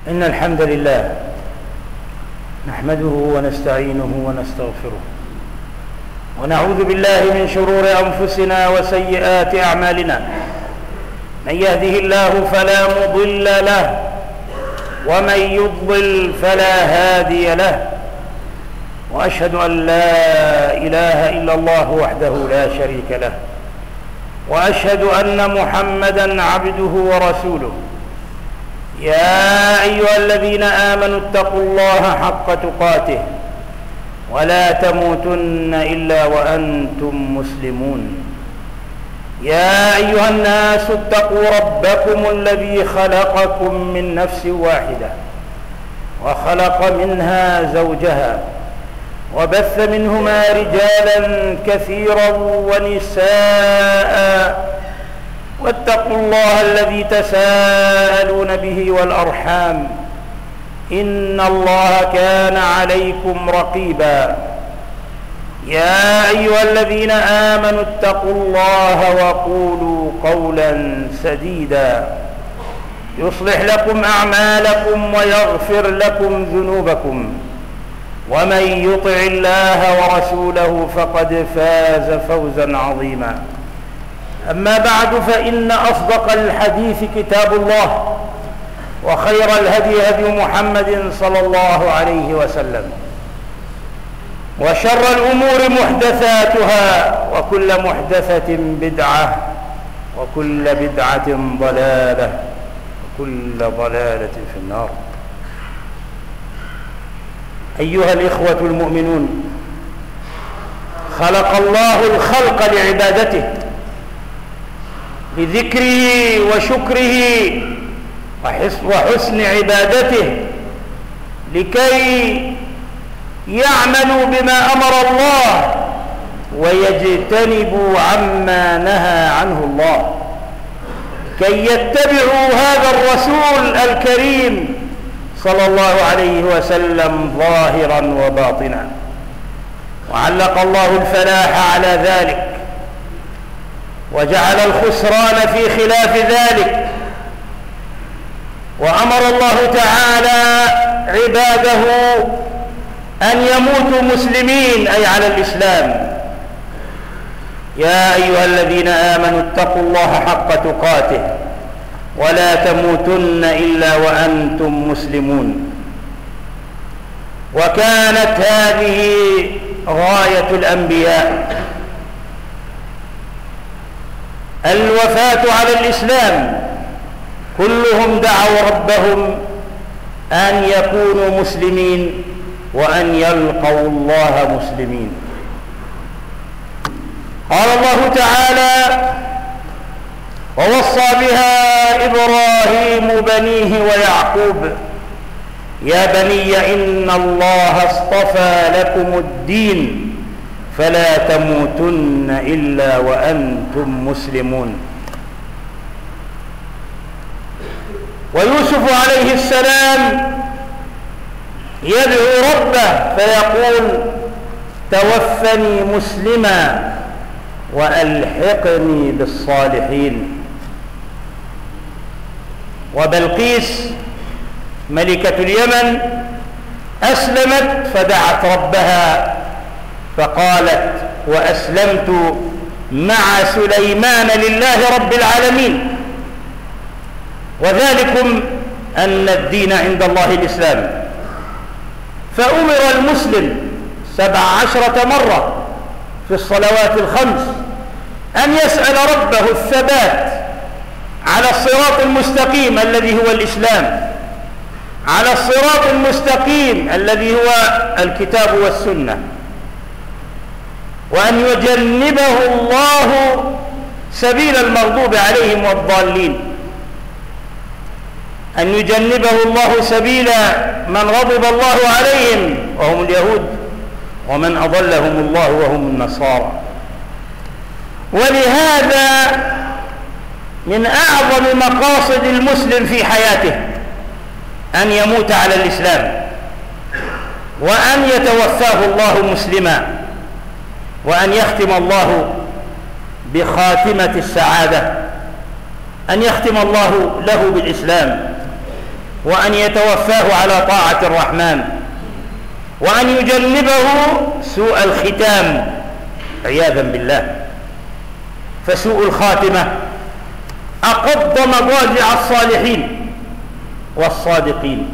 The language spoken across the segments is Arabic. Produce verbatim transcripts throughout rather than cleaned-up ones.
إن الحمد لله نحمده ونستعينه ونستغفره ونعوذ بالله من شرور أنفسنا وسيئات أعمالنا. من يهده الله فلا مضل له ومن يضلل فلا هادي له، وأشهد أن لا إله إلا الله وحده لا شريك له، وأشهد أن محمدًا عبده ورسوله. يا أيها الذين آمنوا اتقوا الله حق تقاته ولا تموتن إلا وأنتم مسلمون. يا أيها الناس اتقوا ربكم الذي خلقكم من نفس واحدة وخلق منها زوجها وبث منهما رجالا كثيرا ونساء، واتقوا الله الذي تساءلون به والأرحام إن الله كان عليكم رقيبا. يا أيها الذين آمنوا اتقوا الله وقولوا قولا سديدا يصلح لكم أعمالكم ويغفر لكم ذنوبكم، ومن يطع الله ورسوله فقد فاز فوزا عظيما. أما بعد، فإن أصدق الحديث كتاب الله، وخير الهدي هدي محمد صلى الله عليه وسلم، وشر الأمور محدثاتها، وكل محدثة بدعة، وكل بدعة ضلالة، وكل ضلالة في النار. أيها الإخوة المؤمنون، خلق الله الخلق لعبادته، لذكره وشكره وحسن عبادته، لكي يعملوا بما أمر الله ويجتنبوا عما نهى عنه الله، كي يتبعوا هذا الرسول الكريم صلى الله عليه وسلم ظاهرا وباطنا. وعلق الله الفلاح على ذلك، وجعل الخسران في خلاف ذلك. وأمر الله تعالى عباده أن يموتوا مسلمين، أي على الإسلام. يا أيها الذين آمنوا اتقوا الله حق تقاته ولا تموتن إلا وأنتم مسلمون. وكانت هذه غاية الأنبياء، الوفاة على الإسلام. كلهم دعوا ربهم أن يكونوا مسلمين وأن يلقوا الله مسلمين. قال الله تعالى: ووصى بها إبراهيم بنيه ويعقوب يا بني إن الله اصطفى لكم الدين فلا تموتن إلا وأنتم مسلمون. ويوسف عليه السلام يدعو ربه فيقول: توفني مسلما وألحقني بالصالحين. وبلقيس ملكة اليمن أسلمت فدعت ربها فقالت: وأسلمت مع سليمان لله رب العالمين. وذلكم أن الدين عند الله الإسلام. فأمر المسلم سبع عشرة مرة في الصلوات الخمس أن يسأل ربه الثبات على الصراط المستقيم الذي هو الإسلام، على الصراط المستقيم الذي هو الكتاب والسنة، وأن يجنبه الله سبيل المغضوب عليهم والضالين، أن يجنبه الله سبيل من غضب الله عليهم وهم اليهود، ومن أضلهم الله وهم النصارى. ولهذا من أعظم مقاصد المسلم في حياته أن يموت على الإسلام، وأن يتوفاه الله مسلما، وأن يختم الله بخاتمة السعادة، أن يختم الله له بالإسلام. وأن يتوفاه على طاعة الرحمن، وأن يجنبه سوء الختام عياذا بالله. فسوء الخاتمة أقض مضاجع الصالحين والصادقين.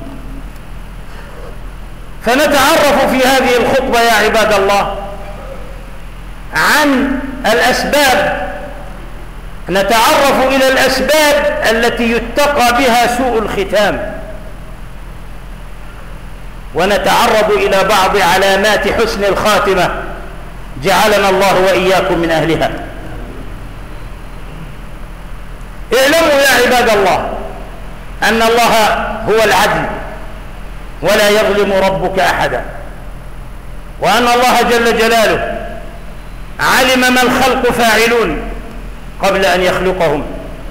فنتعرف في هذه الخطبة يا عباد الله عن الأسباب، نتعرف إلى الأسباب التي يتقى بها سوء الختام، ونتعرض إلى بعض علامات حسن الخاتمة جعلنا الله وإياكم من أهلها. اعلموا يا عباد الله أن الله هو العدل ولا يظلم ربك أحدا، وأن الله جل جلاله علم ما الخلق فاعلون قبل أن يخلقهم،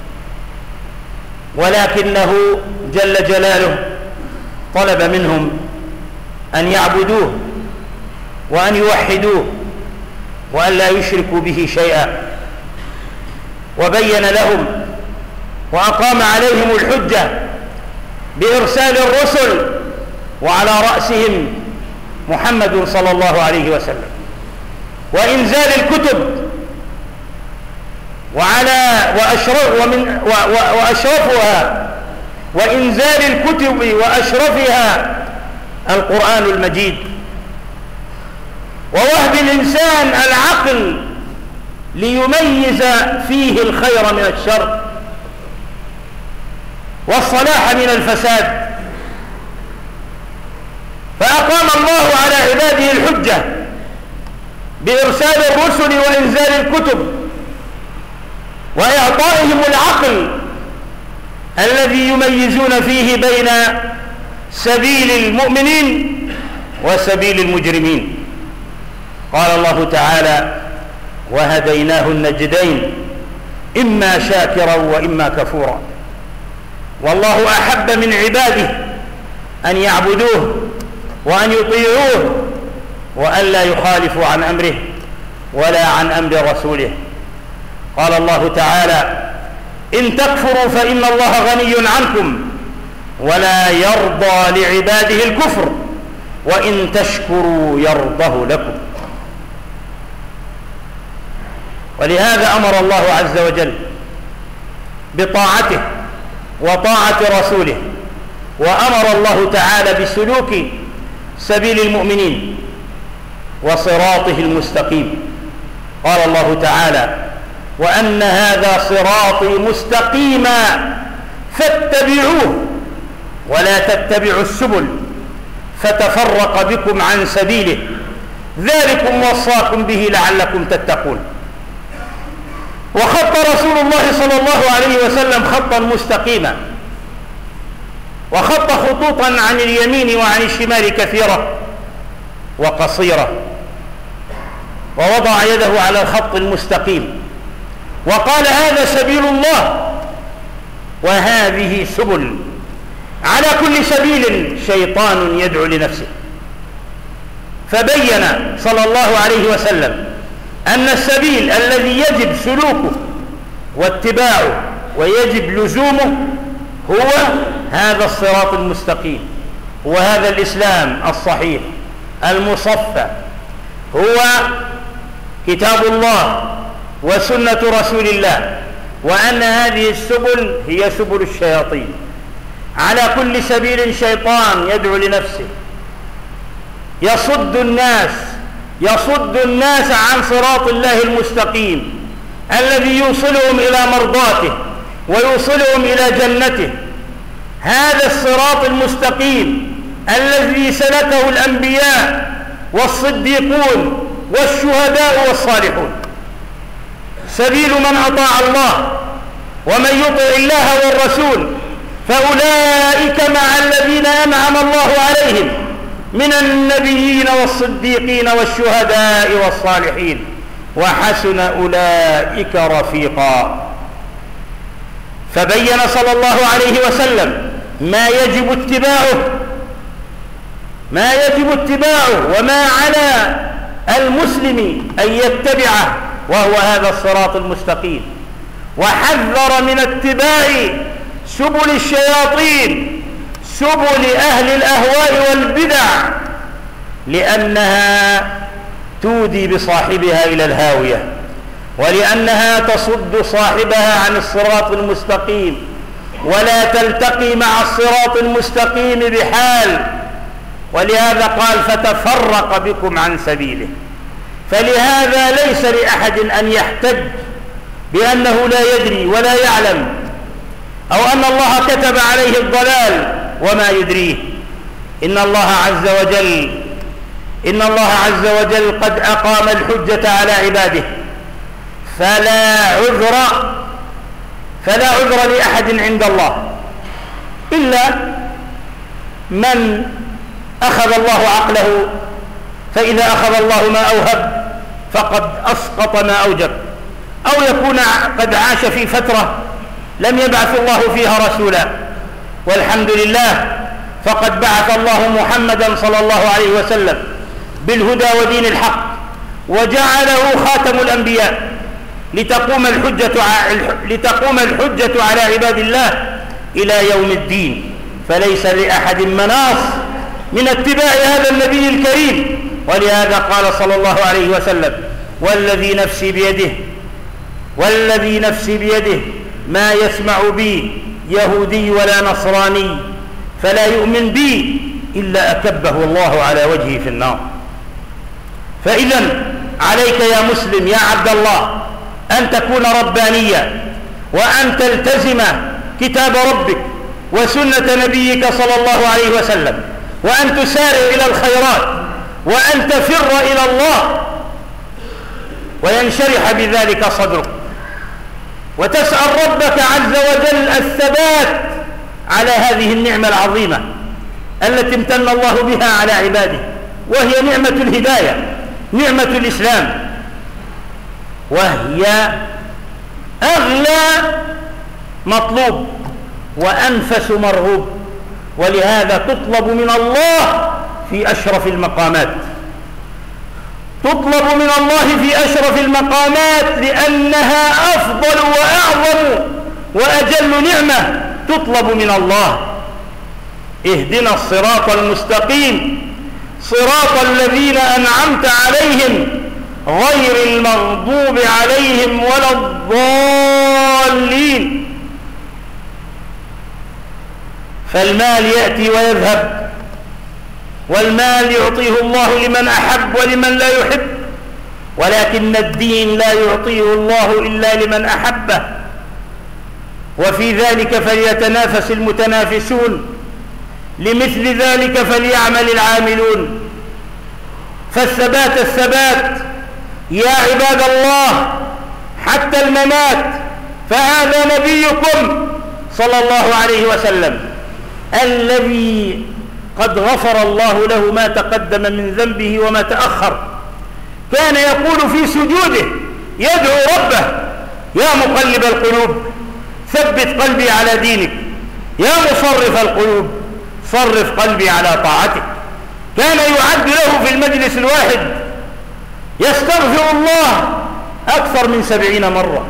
ولكنه جل جلاله طلب منهم أن يعبدوه وأن يوحدوه وأن لا يشركوا به شيئا، وبين لهم وأقام عليهم الحجة بإرسال الرسل، وعلى رأسهم محمد صلى الله عليه وسلم، وإنزال الكتب، وعلى وأشرف ومن وأشرفها وإنزال الكتب وأشرفها القرآن المجيد، ووهب الإنسان العقل ليميز فيه الخير من الشر والصلاح من الفساد. فأقام الله على عباده الحجة بإرسال الرسل وإنزال الكتب وإعطائهم العقل الذي يميزون فيه بين سبيل المؤمنين وسبيل المجرمين. قال الله تعالى: وهديناه النجدين إما شاكرا وإما كفورا. والله أحب من عباده أن يعبدوه وأن يطيعوه وأن لا يخالفوا عن أمره ولا عن أمر رسوله. قال الله تعالى: إن تكفروا فإن الله غني عنكم ولا يرضى لعباده الكفر وإن تشكروا يرضه لكم. ولهذا أمر الله عز وجل بطاعته وطاعة رسوله، وأمر الله تعالى بسلوك سبيل المؤمنين وصراطه المستقيم. قال الله تعالى: وأن هذا صراطي مستقيما فاتبعوه ولا تتبعوا السبل فتفرق بكم عن سبيله ذلكم وصاكم به لعلكم تتقون. وخط رسول الله صلى الله عليه وسلم خطا مستقيما، وخط خطوطا عن اليمين وعن الشمال كثيرة وقصيرة، ووضع يده على الخط المستقيم وقال: هذا سبيل الله وهذه سبل. على كل سبيل شيطان يدعو لنفسه. فبين صلى الله عليه وسلم أن السبيل الذي يجب سلوكه واتباعه ويجب لزومه هو هذا الصراط المستقيم، هو هذا الإسلام الصحيح المصفى، هو كتاب الله وسنة رسول الله، وأن هذه السبل هي سبل الشياطين. على كل سبيل شيطان يدعو لنفسه، يصد الناس يصد الناس عن صراط الله المستقيم الذي يوصلهم إلى مرضاته ويوصلهم إلى جنته. هذا الصراط المستقيم الذي سلكه الأنبياء والصديقون والشهداء والصالحون، سبيل من أطاع الله ومن يطع الله والرسول فأولئك مع الذين أنعم الله عليهم من النبيين والصديقين والشهداء والصالحين وحسن أولئك رفيقا. فبين صلى الله عليه وسلم ما يجب اتباعه ما يجب اتباعه وما على المسلم أن يتبعه، وهو هذا الصراط المستقيم. وحذر من اتباع سبل الشياطين، سبل أهل الأهواء والبدع، لأنها تودي بصاحبها إلى الهاوية، ولأنها تصد صاحبها عن الصراط المستقيم، ولا تلتقي مع الصراط المستقيم بحال. ولهذا قال فتفرق بكم عن سبيله. فلهذا ليس لأحد أن يحتج بأنه لا يدري ولا يعلم، أو أن الله كتب عليه الضلال وما يدريه. إن الله عز وجل إن الله عز وجل قد أقام الحجة على عباده، فلا عذر فلا عذر لأحد عند الله إلا من أخذ الله عقله، فإذا أخذ الله ما أوهب فقد أسقط ما أوجب، أو يكون قد عاش في فترة لم يبعث الله فيها رسولا، والحمد لله فقد بعث الله محمدا صلى الله عليه وسلم بالهدى ودين الحق، وجعله خاتم الأنبياء لتقوم الحجة لتقوم الحجة على عباد الله إلى يوم الدين. فليس لأحد مناص من اتباع هذا النبي الكريم. ولهذا قال صلى الله عليه وسلم: والذي نفسي بيده والذي نفسي بيده ما يسمع بي يهودي ولا نصراني فلا يؤمن بي إلا أكبه الله على وجهه في النار. فإذا عليك يا مسلم يا عبد الله أن تكون ربانيا، وأن تلتزم كتاب ربك وسنة نبيك صلى الله عليه وسلم، وأن تسارع إلى الخيرات، وأن تفر إلى الله وينشرح بذلك صدرك، وتسأل ربك عز وجل الثبات على هذه النعمة العظيمة التي امتن الله بها على عباده، وهي نعمة الهداية، نعمة الإسلام، وهي أغلى مطلوب وأنفس مرغوب. ولهذا تطلب من الله في أشرف المقامات، تطلب من الله في أشرف المقامات لأنها أفضل وأعظم وأجل نعمة تطلب من الله. اهدنا الصراط المستقيم صراط الذين أنعمت عليهم غير المغضوب عليهم ولا الضالين. فالمال يأتي ويذهب، والمال يعطيه الله لمن أحب ولمن لا يحب، ولكن الدين لا يعطيه الله إلا لمن أحبه. وفي ذلك فليتنافس المتنافسون، لمثل ذلك فليعمل العاملون. فالثبات الثبات يا عباد الله حتى الممات. فهذا نبيكم صلى الله عليه وسلم الذي قد غفر الله له ما تقدم من ذنبه وما تأخر، كان يقول في سجوده يدعو ربه: يا مقلب القلوب ثبت قلبي على دينك، يا مصرف القلوب صرف قلبي على طاعتك. كان يعد له في المجلس الواحد يستغفر الله أكثر من سبعين مرة.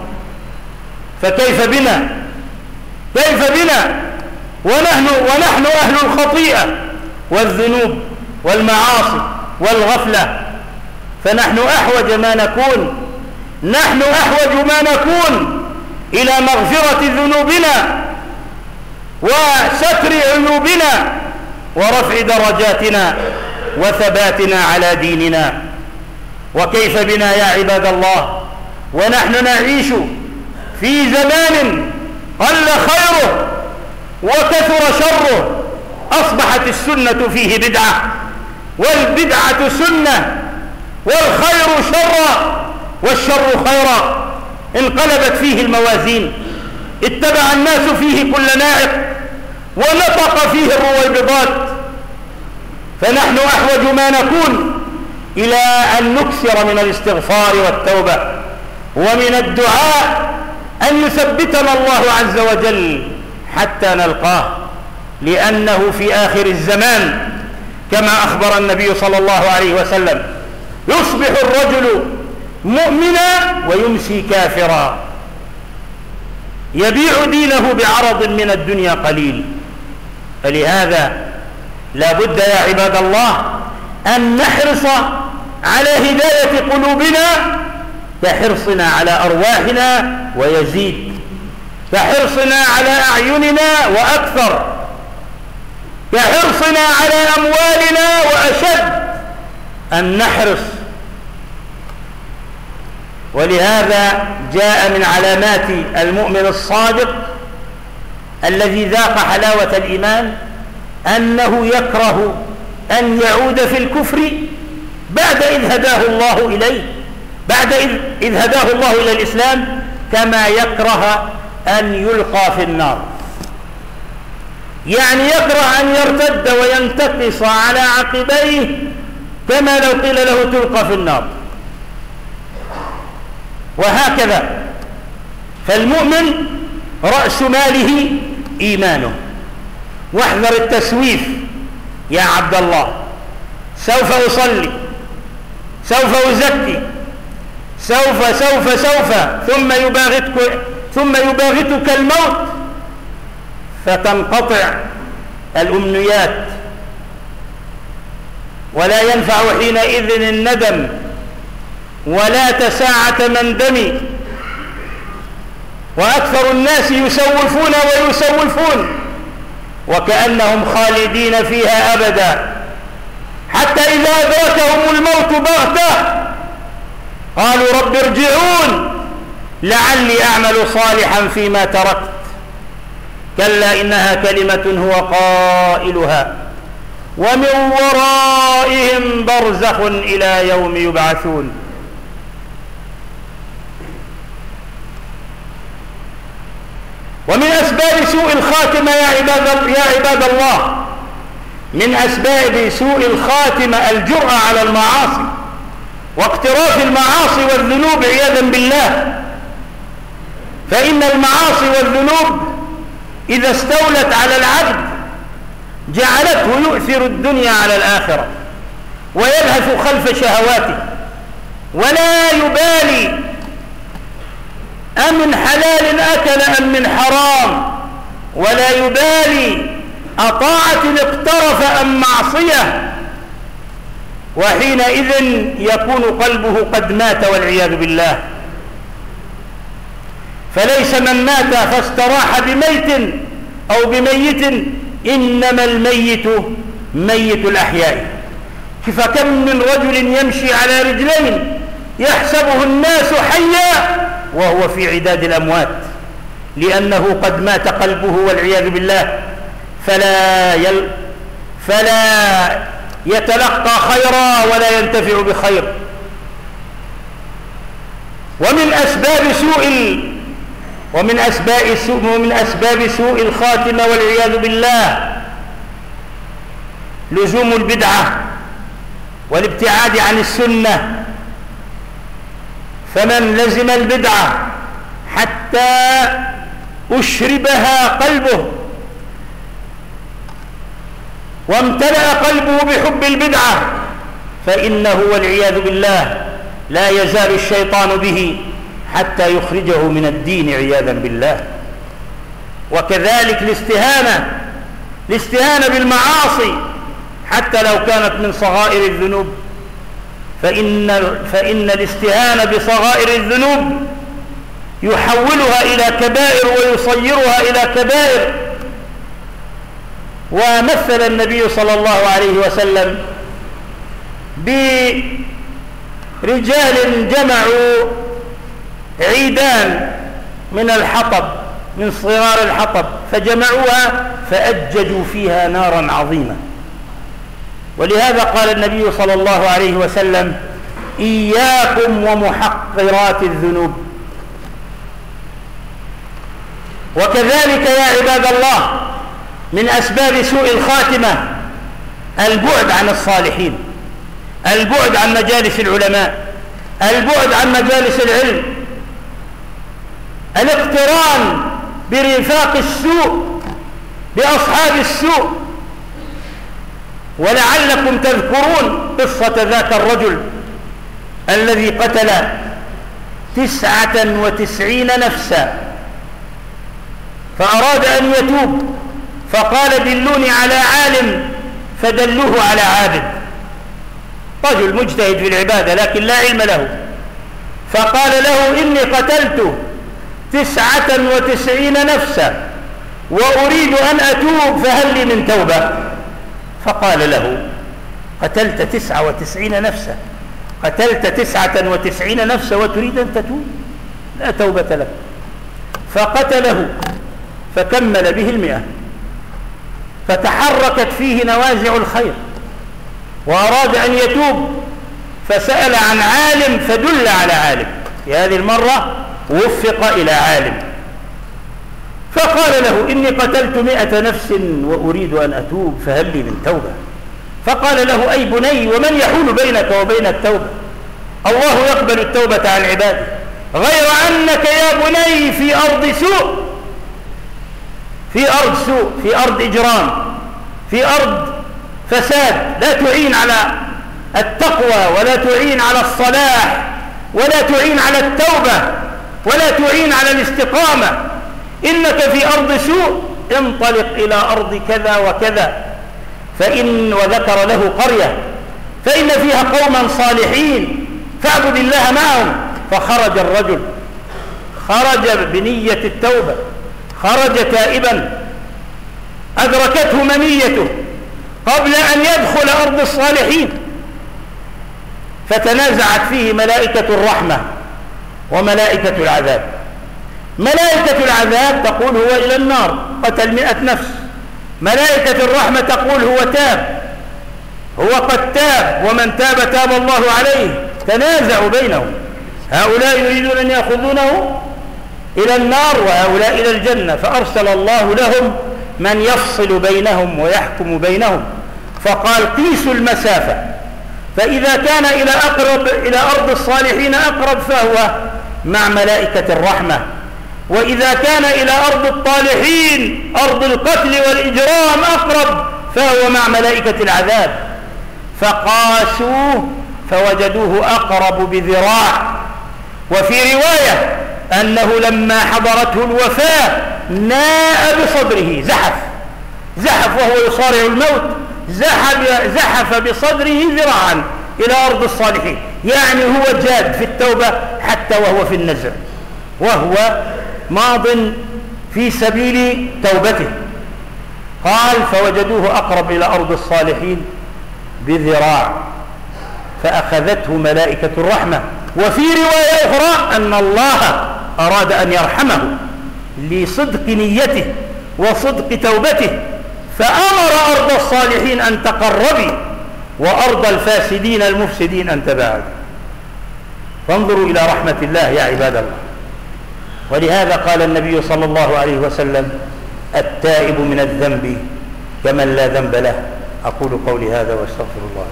فكيف بنا كيف بنا ونحن, ونحن أهل الخطيئة والذنوب والمعاصي والغفلة. فنحن أحوج ما نكون نحن أحوج ما نكون إلى مغفرة ذنوبنا وستر عيوبنا ورفع درجاتنا وثباتنا على ديننا. وكيف بنا يا عباد الله ونحن نعيش في زمان قل خيره وكثر شره، أصبحت السنة فيه بدعة، والبدعة سنة، والخير شرا والشر خيرا. انقلبت فيه الموازين، اتبع الناس فيه كل نائق، ونطق فيه الرويبضات. فنحن أحوج ما نكون إلى أن نكثر من الاستغفار والتوبة ومن الدعاء أن يثبتنا الله عز وجل حتى نلقاه، لأنه في آخر الزمان كما أخبر النبي صلى الله عليه وسلم: يصبح الرجل مؤمنا ويمسي كافرا، يبيع دينه بعرض من الدنيا قليل. فلهذا لا بد يا عباد الله أن نحرص على هداية قلوبنا كحرصنا على أرواحنا ويزيد، كحرصنا على أعيننا وأكثر، كحرصنا على أموالنا وأشد أن نحرص. ولهذا جاء من علامات المؤمن الصادق الذي ذاق حلاوة الإيمان أنه يكره أن يعود في الكفر بعد إذ هداه الله إليه، بعد إذ هداه الله إلى الإسلام، كما يكره أن يلقى في النار. يعني يكره أن يرتد وينتقص على عقبيه كما لو قيل له تلقى في النار. وهكذا فالمؤمن رأس ماله إيمانه. واحذر التسويف يا عبد الله، سوف أصلي، سوف أزكي، سوف سوف سوف ثم يباغتك ثم يباغتك الموت فتنقطع الأمنيات، ولا ينفع حينئذ الندم ولا تساعة مندم. وأكثر الناس يسوفون ويسوفون وكأنهم خالدين فيها أبدا، حتى إذا أدركهم الموت بغتة قالوا رب ارجعون لعلي أعمل صالحا فيما تركت، كلا إنها كلمة هو قائلها ومن ورائهم برزخ إلى يوم يبعثون. ومن أسباب سوء الخاتمة يا عباد, يا عباد الله، من أسباب سوء الخاتمة الجرأة على المعاصي واقتراف المعاصي والذنوب عياذا بالله. فإن المعاصي والذنوب إذا استولت على العبد جعلته يؤثر الدنيا على الآخرة ويلهث خلف شهواته، ولا يبالي أم من حلال أكل أم من حرام، ولا يبالي أطاعة اقترف أم معصية، وحينئذ يكون قلبه قد مات والعياذ بالله. فليس من مات فاستراح بميت أو بميت، إنما الميت ميت الأحياء. فكم من رجل يمشي على رجلين يحسبه الناس حيا وهو في عداد الأموات، لأنه قد مات قلبه والعياذ بالله، فلا يل فلا يتلقى خيرا ولا ينتفع بخير. ومن أسباب سوء ال... ومن أسباب سوء ومن أسباب سوء الخاتمة والعياذ بالله لزوم البدعة والابتعاد عن السنة. فمن لزم البدعة حتى أشربها قلبه وامتلأ قلبه بحب البدعة فإنه والعياذ بالله لا يزال الشيطان به حتى يخرجه من الدين عياذا بالله. وكذلك الاستهانة الاستهانة بالمعاصي حتى لو كانت من صغائر الذنوب، فإن, فإن الاستهانة بصغائر الذنوب يحولها إلى كبائر ويصيرها إلى كبائر. ومثل النبي صلى الله عليه وسلم برجال جمعوا عيدان من الحطب، من صغار الحطب، فجمعوها فأججوا فيها نارا عظيمة. ولهذا قال النبي صلى الله عليه وسلم إياكم ومحقرات الذنوب. وكذلك يا عباد الله من أسباب سوء الخاتمة البعد عن الصالحين، البعد عن مجالس العلماء، البعد عن مجالس العلم، الاقتران برفاق السوء بأصحاب السوء. ولعلكم تذكرون قصة ذاك الرجل الذي قتل تسعة وتسعين نفسا فأراد أن يتوب فقال دلوني على عالم فدلوه على عابد، رجل مجتهد في العبادة لكن لا علم له، فقال له إني قتلت تسعة وتسعين نفسا وأريد أن أتوب فهل لي من توبة؟ فقال له قتلت تسعة وتسعين نفسا قتلت تسعة وتسعين نفسا وتريد أن تتوب؟ لا توبة لك. فقتله فكمل به المئة، فتحركت فيه نوازع الخير وأراد أن يتوب، فسأل عن عالم فدل على عالم، في هذه المرة وفق إلى عالم، فقال له إني قتلت مئة نفس وأريد أن أتوب فهل لي من توبة؟ فقال له أي بني ومن يحول بينك وبين التوبة؟ الله يقبل التوبة عن عباده، غير أنك يا بني في أرض سوء، في أرض سوء، في أرض إجرام، في أرض فساد، لا تعين على التقوى ولا تعين على الصلاح ولا تعين على التوبة ولا تعين على الاستقامة، إنك في أرض سوء، انطلق إلى أرض كذا وكذا، فإن وذكر له قرية فإن فيها قوما صالحين فاعبد الله معهم. فخرج الرجل، خرج بنية التوبة، خرج تائبا، أدركته منيته قبل أن يدخل أرض الصالحين، فتنازعت فيه ملائكة الرحمة وملائكة العذاب. ملائكة العذاب تقول هو إلى النار قتل مئة نفس، ملائكة الرحمة تقول هو تاب، هو قد تاب، ومن تاب تاب الله عليه. تنازعوا بينهم، هؤلاء يريدون أن يأخذونه إلى النار وهؤلاء إلى الجنة، فأرسل الله لهم من يفصل بينهم ويحكم بينهم، فقال قيسوا المسافة، فإذا كان إلى أقرب إلى أرض الصالحين أقرب فهو مع ملائكة الرحمة، وإذا كان إلى أرض الطالحين أرض القتل والإجرام أقرب فهو مع ملائكة العذاب. فقاسوه فوجدوه أقرب بذراع. وفي رواية أنه لما حضرته الوفاة ناء بصدره، زحف زحف وهو يصارع الموت، زحف, زحف بصدره ذراعا إلى أرض الصالحين، يعني هو جاد في التوبة حتى وهو في النزع، وهو ماض في سبيل توبته. قال فوجدوه أقرب إلى أرض الصالحين بذراع، فأخذته ملائكة الرحمة. وفي رواية أخرى أن الله أراد أن يرحمه لصدق نيته وصدق توبته، فأمر أرض الصالحين أن تقربي وأرض الفاسدين المفسدين أن تباعد. فانظروا إلى رحمة الله يا عباد الله. ولهذا قال النبي صلى الله عليه وسلم التائب من الذنب كمن لا ذنب له. أقول قولي هذا واستغفر الله.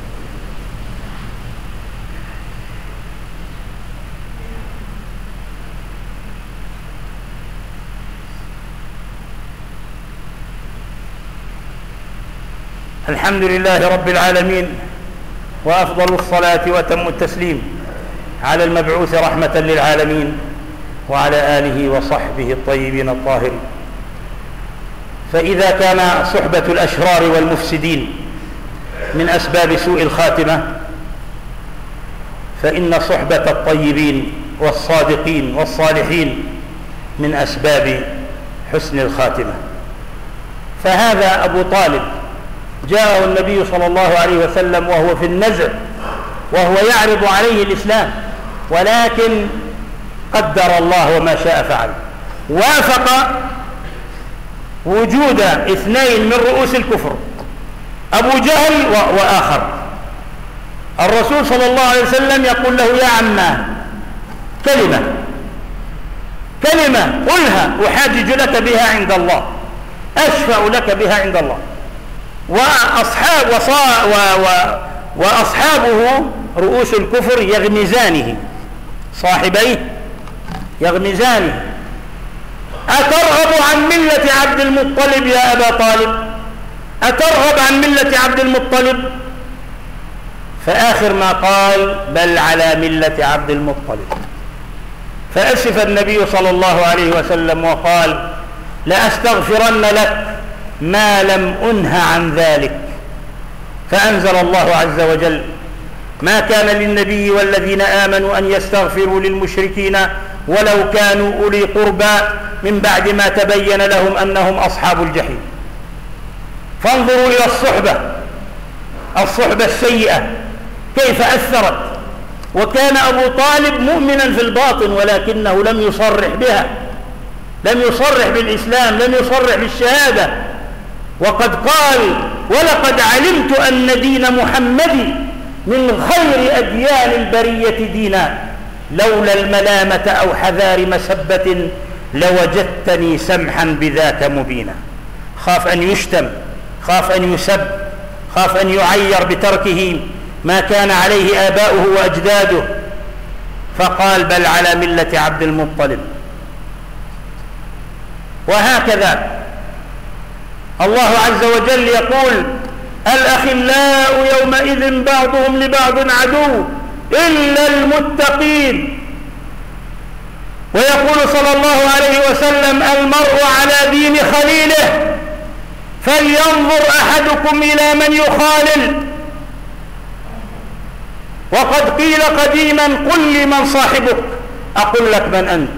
الحمد لله رب العالمين، وأفضل الصلاة وتم التسليم على المبعوث رحمة للعالمين وعلى آله وصحبه الطيبين الطاهرين. فإذا كان صحبة الأشرار والمفسدين من أسباب سوء الخاتمة، فإن صحبة الطيبين والصادقين والصالحين من أسباب حسن الخاتمة. فهذا أبو طالب جاءه النبي صلى الله عليه وسلم وهو في النزع، وهو يعرض عليه الإسلام، ولكن قدر الله وما شاء فعل، وافق وجود اثنين من رؤوس الكفر، أبو جهل وآخر. الرسول صلى الله عليه وسلم يقول له يا عماه كلمة كلمة قلها أحاجج لك بها عند الله، أشفع لك بها عند الله. وأصحاب وصا و و وأصحابه رؤوس الكفر يغمزانه، صاحبيه يغمزانه: أترغب عن ملة عبد المطلب يا أبا طالب؟ أترغب عن ملة عبد المطلب؟ فآخر ما قال: بل على ملة عبد المطلب. فأسف النبي صلى الله عليه وسلم وقال: لأستغفرن لك ما لم أنه عن ذلك. فأنزل الله عز وجل: ما كان للنبي والذين آمنوا أن يستغفروا للمشركين ولو كانوا أولي قربى من بعد ما تبين لهم أنهم أصحاب الجحيم. فانظروا إلى الصحبة الصحبة السيئة كيف أثرت. وكان أبو طالب مؤمنا في الباطن ولكنه لم يصرح بها، لم يصرح بالإسلام، لم يصرح بالشهادة. وقد قال: ولقد علمت أن دين محمد من خير أديان البرية دينا، لولا الملامة أو حذار مسبة لوجدتني سمحا بذاك مبينا. خاف أن يشتم، خاف أن يسب، خاف أن يعير بتركه ما كان عليه آباؤه وأجداده، فقال: بل على ملة عبد المطلب. وهكذا الله عز وجل يقول: الأخلاء يومئذ بعضهم لبعض عدو إلا المتقين. ويقول صلى الله عليه وسلم: المرء على دين خليله فلينظر أحدكم إلى من يخالل. وقد قيل قديما: قل لي من صاحبك أقول لك من أنت.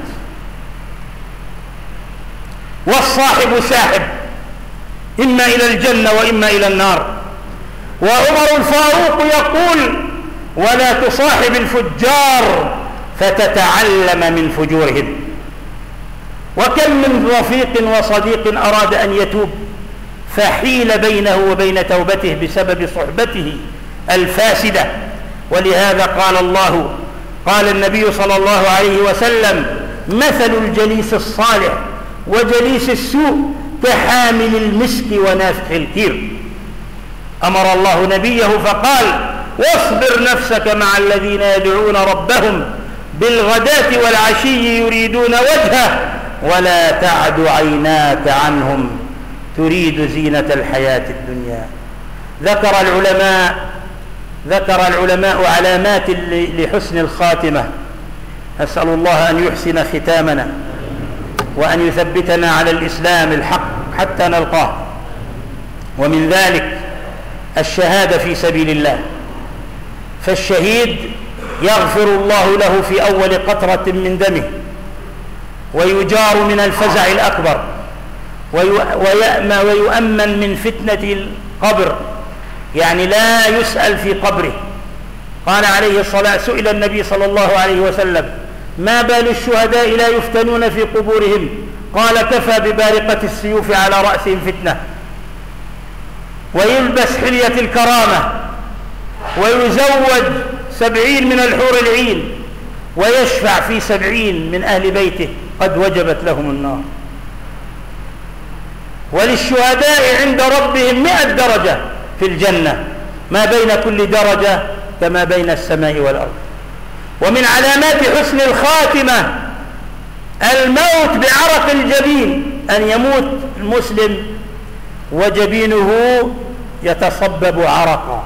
والصاحب ساحب، إما إلى الجنة وإما إلى النار. وعمر الفاروق يقول: ولا تصاحب الفجار فتتعلم من فجورهم. وكم من رفيق وصديق أراد أن يتوب فحيل بينه وبين توبته بسبب صحبته الفاسدة. ولهذا قال الله قال النبي صلى الله عليه وسلم: مثل الجليس الصالح وجليس السوء كحامل المسك ونافخ الكير. أمر الله نبيه فقال: واصبر نفسك مع الذين يدعون ربهم بالغداة والعشي يريدون وجهه ولا تعد عيناك عنهم تريد زينة الحياة الدنيا. ذكر العلماء ذكر العلماء علامات لحسن الخاتمة. أسأل الله أن يحسن ختامنا وأن يثبتنا على الإسلام الحق حتى نلقاه. ومن ذلك الشهادة في سبيل الله. فالشهيد يغفر الله له في أول قطرة من دمه ويجار من الفزع الأكبر ويؤمن من فتنة القبر، يعني لا يسأل في قبره. قال عليه الصلاة سئل النبي صلى الله عليه وسلم: ما بال الشهداء لا يفتنون في قبورهم؟ قال: كفى ببارقة السيوف على رأسهم فتنة. ويلبس حلية الكرامة ويزوج سبعين من الحور العين ويشفع في سبعين من أهل بيته قد وجبت لهم النار. وللشهداء عند ربهم مئة درجة في الجنة، ما بين كل درجة كما بين السماء والأرض. ومن علامات حسن الخاتمة الموت بعرق الجبين، أن يموت المسلم وجبينه يتصبب عرقا.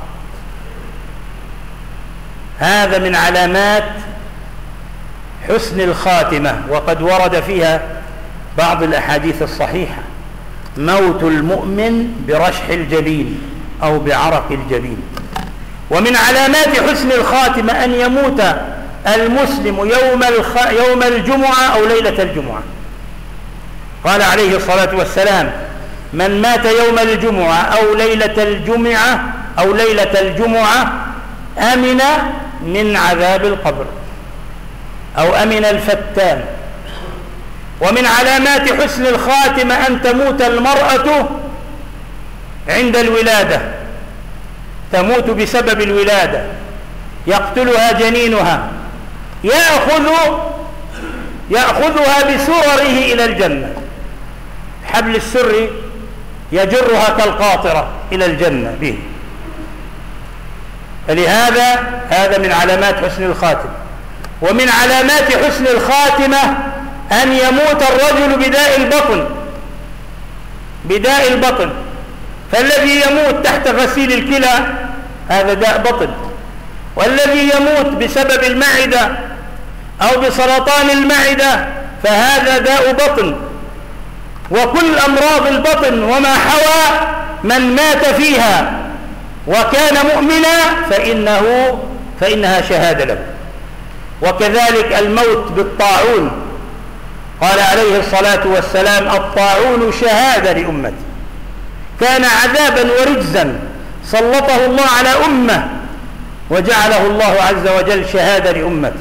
هذا من علامات حسن الخاتمة، وقد ورد فيها بعض الأحاديث الصحيحة: موت المؤمن برشح الجبين أو بعرق الجبين. ومن علامات حسن الخاتمة أن يموت المسلم يوم, الخ... يوم الجمعة أو ليلة الجمعة. قال عليه الصلاة والسلام: من مات يوم الجمعة أو ليلة الجمعة أو ليلة الجمعة أمن من عذاب القبر أو أمن الفتان. ومن علامات حسن الخاتمة أن تموت المرأة عند الولادة، تموت بسبب الولادة، يقتلها جنينها، يأخذ يأخذها بسرره إلى الجنة، حبل السر يجرها كالقاطرة إلى الجنة به. فلهذا هذا من علامات حسن الخاتمة. ومن علامات حسن الخاتمة أن يموت الرجل بداء البطن بداء البطن فالذي يموت تحت غسيل الكلى هذا داء بطن، والذي يموت بسبب المعدة أو بسرطان المعدة فهذا داء بطن. وكل أمراض البطن وما حوى من مات فيها وكان مؤمنا فإنه فإنها شهادة له. وكذلك الموت بالطاعون، قال عليه الصلاة والسلام: الطاعون شهادة لأمتي، كان عذابا ورجزا سلطه الله على أمة وجعله الله عز وجل شهادة لأمتي.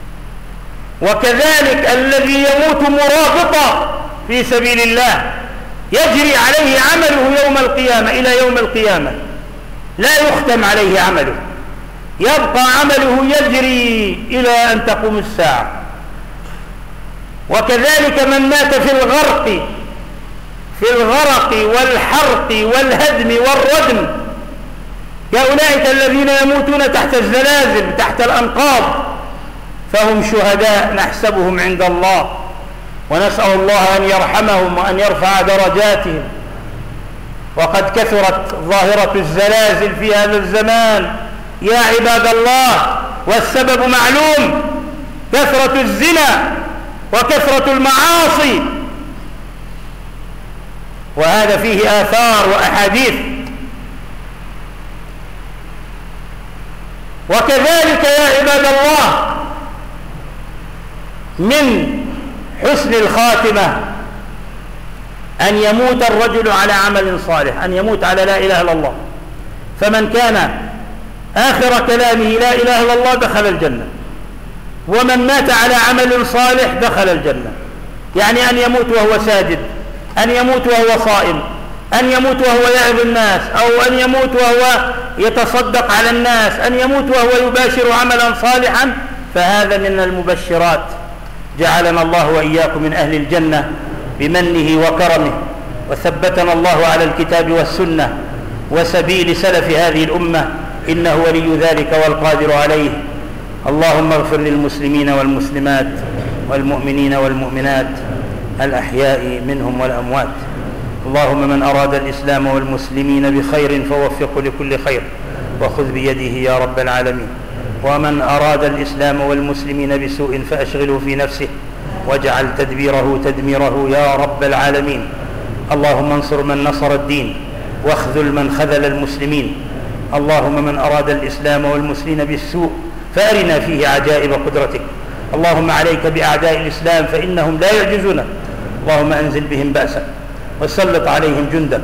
وكذلك الذي يموت مرابطا في سبيل الله يجري عليه عمله يوم القيامة إلى يوم القيامة، لا يختم عليه عمله، يبقى عمله يجري إلى أن تقوم الساعة. وكذلك من مات في الغرق في الغرق والحرق والهدم والردم، كأولئك الذين يموتون تحت الزلازل تحت الأنقاض فهم شهداء نحسبهم عند الله، ونسأل الله أن يرحمهم وأن يرفع درجاتهم. وقد كثرت ظاهرة الزلازل في هذا الزمان يا عباد الله، والسبب معلوم: كثرة الزنا وكثرة المعاصي، وهذا فيه آثار وأحاديث. وكذلك يا عباد الله من حسن الخاتمة أن يموت الرجل على عمل صالح، أن يموت على لا إله إلا الله. فمن كان آخر كلامه لا إله إلا الله دخل الجنة، ومن مات على عمل صالح دخل الجنة. يعني أن يموت وهو ساجد، أن يموت وهو صائم، أن يموت وهو يعظ الناس، أو أن يموت وهو يتصدق على الناس، أن يموت وهو يباشر عملا صالحا، فهذا من المبشرات. جعلنا الله وإياكم من أهل الجنة بمنه وكرمه، وثبتنا الله على الكتاب والسنة وسبيل سلف هذه الأمة، إنه ولي ذلك والقادر عليه. اللهم اغفر للمسلمين والمسلمات والمؤمنين والمؤمنات الأحياء منهم والأموات. اللهم من أراد الإسلام والمسلمين بخير فوفقه لكل خير وخذ بيده يا رب العالمين، ومن أراد الإسلام والمسلمين بسوء فأشغله في نفسه واجعل تدبيره تدميره يا رب العالمين. اللهم انصر من نصر الدين واخذل من خذل المسلمين. اللهم من أراد الإسلام والمسلمين بالسوء فأرنا فيه عجائب قدرتك. اللهم عليك بأعداء الإسلام فإنهم لا يعجزونك. اللهم أنزل بهم بأسك وسلط عليهم جندك.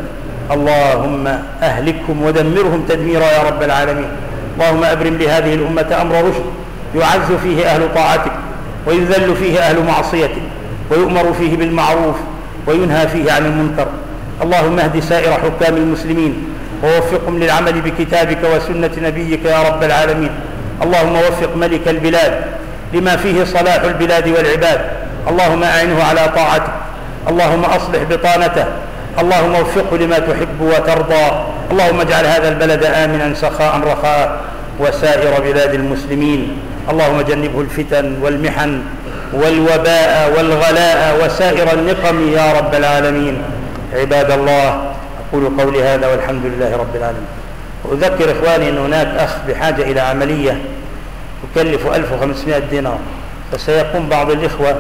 اللهم أهلكهم ودمرهم تدميرا يا رب العالمين. اللهم أبرم لهذه الأمة أمر رشد يعز فيه أهل طاعتك ويذل فيه أهل معصيتك ويؤمر فيه بالمعروف وينهى فيه عن المنكر. اللهم اهد سائر حكام المسلمين ووفقهم للعمل بكتابك وسنة نبيك يا رب العالمين. اللهم وفق ملك البلاد لما فيه صلاح البلاد والعباد. اللهم أعنه على طاعتك. اللهم أصلح بطانته. اللهم وفقه لما تحب وترضى. اللهم اجعل هذا البلد آمنا سخاء رخاء وسائر بلاد المسلمين. اللهم جنبه الفتن والمحن والوباء والغلاء وسائر النقم يا رب العالمين. عباد الله، أقول قولي هذا والحمد لله رب العالمين. وأذكر إخواني أن هناك أخ بحاجة إلى عملية تكلف ألف وخمسمائة دينار، فسيقوم بعض الإخوة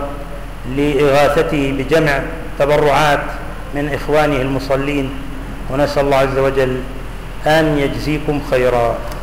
لإغاثته بجمع تبرعات من إخوانه المصلين، ونسأل الله عز وجل أن يجزيكم خيرا.